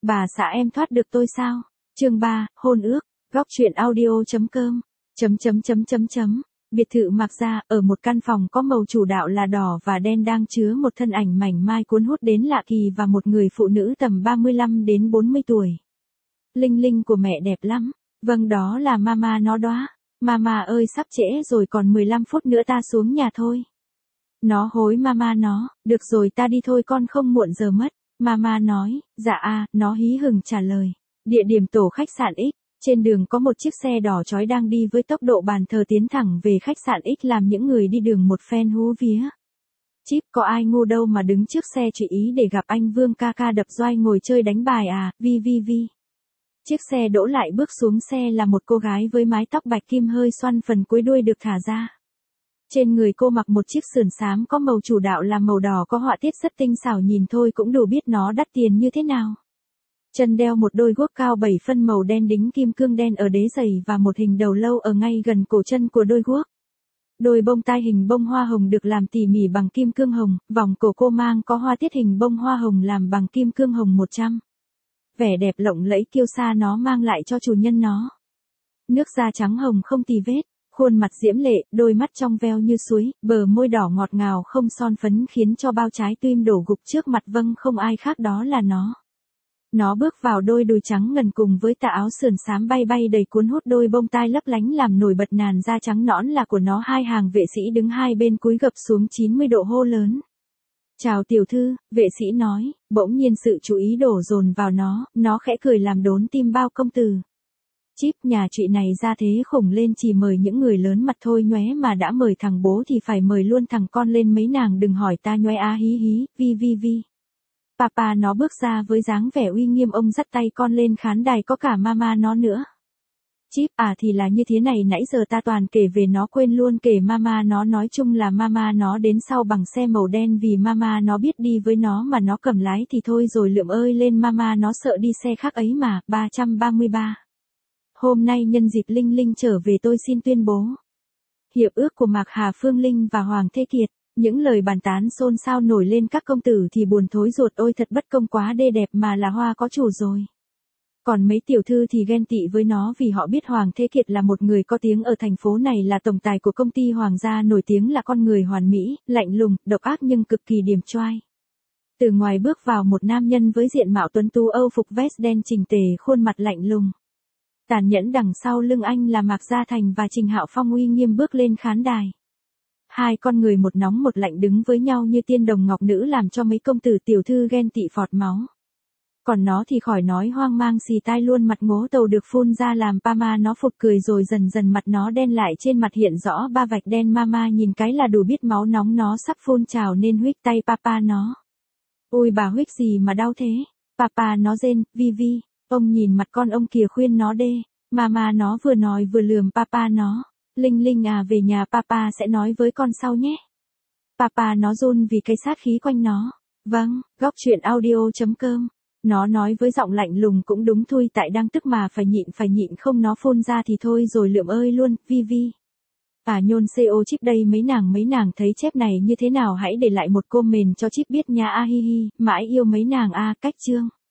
Bà xã em thoát được tôi sao? Chương 3, hôn ước. Góc truyện audio.com. Biệt thự Mạc Gia, ở một căn phòng có màu chủ đạo là đỏ và đen đang chứa một thân ảnh mảnh mai cuốn hút đến lạ kỳ và một người phụ nữ tầm 35 đến 40 tuổi. Linh Linh của mẹ đẹp lắm. Vâng, đó là mama nó đó. Mama ơi, sắp trễ rồi, còn 15 phút nữa ta xuống nhà thôi. Nó hối mama nó, được rồi ta đi thôi con, không muộn giờ mất. Mama nói, dạ nó hí hửng trả lời. Địa điểm tổ khách sạn X. Trên đường có một chiếc xe đỏ chói đang đi với tốc độ bàn thờ tiến thẳng về khách sạn X, làm những người đi đường một phen hú vía. Chíp, có ai ngu đâu mà đứng trước xe chỉ ý để gặp anh Vương ca ca đập doai ngồi chơi đánh bài à, vi. Chiếc xe đỗ lại, bước xuống xe là một cô gái với mái tóc bạch kim hơi xoăn, phần cuối đuôi được thả ra. Trên người cô mặc một chiếc sườn xám có màu chủ đạo là màu đỏ, có họa tiết rất tinh xảo, nhìn thôi cũng đủ biết nó đắt tiền như thế nào. Chân đeo một đôi guốc cao 7 phân màu đen đính kim cương đen ở đế giày và một hình đầu lâu ở ngay gần cổ chân của đôi guốc. Đôi bông tai hình bông hoa hồng được làm tỉ mỉ bằng kim cương hồng, vòng cổ cô mang có hoa tiết hình bông hoa hồng làm bằng kim cương hồng 100. Vẻ đẹp lộng lẫy kiêu sa nó mang lại cho chủ nhân nó. Nước da trắng hồng không tì vết, khuôn mặt diễm lệ, đôi mắt trong veo như suối, bờ môi đỏ ngọt ngào không son phấn khiến cho bao trái tim đổ gục trước mặt. Vâng, không ai khác đó là nó. Nó bước vào, đôi đùi trắng ngần cùng với tà áo sườn xám bay đầy cuốn hút, đôi bông tai lấp lánh làm nổi bật làn da trắng nõn là của nó. Hai hàng vệ sĩ đứng hai bên cúi gập xuống 90 độ hô lớn. Chào tiểu thư, vệ sĩ nói. Bỗng nhiên sự chú ý đổ dồn vào nó khẽ cười làm đốn tim bao công tử. Chíp, nhà chị này ra thế khủng lên, chỉ mời những người lớn mặt thôi nhóe, mà đã mời thằng bố thì phải mời luôn thằng con lên. Mấy nàng đừng hỏi ta nhóe hí, vi. Papa nó bước ra với dáng vẻ uy nghiêm, ông dắt tay con lên khán đài, có cả mama nó nữa. Chíp, thì là như thế này, nãy giờ ta toàn kể về nó quên luôn kể mama nó. Nói chung là mama nó đến sau bằng xe màu đen, vì mama nó biết đi với nó mà nó cầm lái thì thôi rồi lượm ơi lên, mama nó sợ đi xe khác ấy mà. 333. Hôm nay nhân dịp Linh Linh trở về, tôi xin tuyên bố hiệp ước của Mạc Hà Phương Linh và Hoàng Thế Kiệt. Những lời bàn tán xôn xao nổi lên, các công tử thì buồn thối ruột, ôi thật bất công, quá đê đẹp mà là hoa có chủ rồi. Còn mấy tiểu thư thì ghen tị với nó vì họ biết Hoàng Thế Kiệt là một người có tiếng ở thành phố này, là tổng tài của công ty Hoàng gia, nổi tiếng là con người hoàn mỹ, lạnh lùng, độc ác nhưng cực kỳ điềm trai. Từ ngoài bước vào một nam nhân với diện mạo tuấn tú, âu phục vest đen chỉnh tề, khuôn mặt lạnh lùng tàn nhẫn, đằng sau lưng anh là Mạc Gia Thành và Trình Hạo Phong uy nghiêm bước lên khán đài. Hai con người một nóng một lạnh đứng với nhau như tiên đồng ngọc nữ, làm cho mấy công tử tiểu thư ghen tị phọt máu. Còn nó thì khỏi nói, hoang mang xì tai luôn, mặt ngố tàu được phun ra làm Pama nó phụt cười, rồi dần dần mặt nó đen lại, trên mặt hiện rõ 3 vạch đen. Mama nhìn cái là đủ biết máu nóng nó sắp phun trào nên huých tay Papa nó. Ôi bà huých gì mà đau thế? Papa nó rên, vi. Ông nhìn mặt con ông kìa, khuyên nó đê. Mama nó vừa nói vừa lườm Papa nó. Linh Linh về nhà Papa sẽ nói với con sau nhé. Papa nó run vì cái sát khí quanh nó. Vâng, góc truyện audio.com. Nó nói với giọng lạnh lùng, cũng đúng thôi, tại đang tức mà phải nhịn, không nó phun ra thì thôi rồi lượm ơi luôn, vi. Nhôn CO Chíp đây, mấy nàng thấy chép này như thế nào, hãy để lại một comment cho Chíp biết nha, hi, mãi yêu mấy nàng. Cách chương.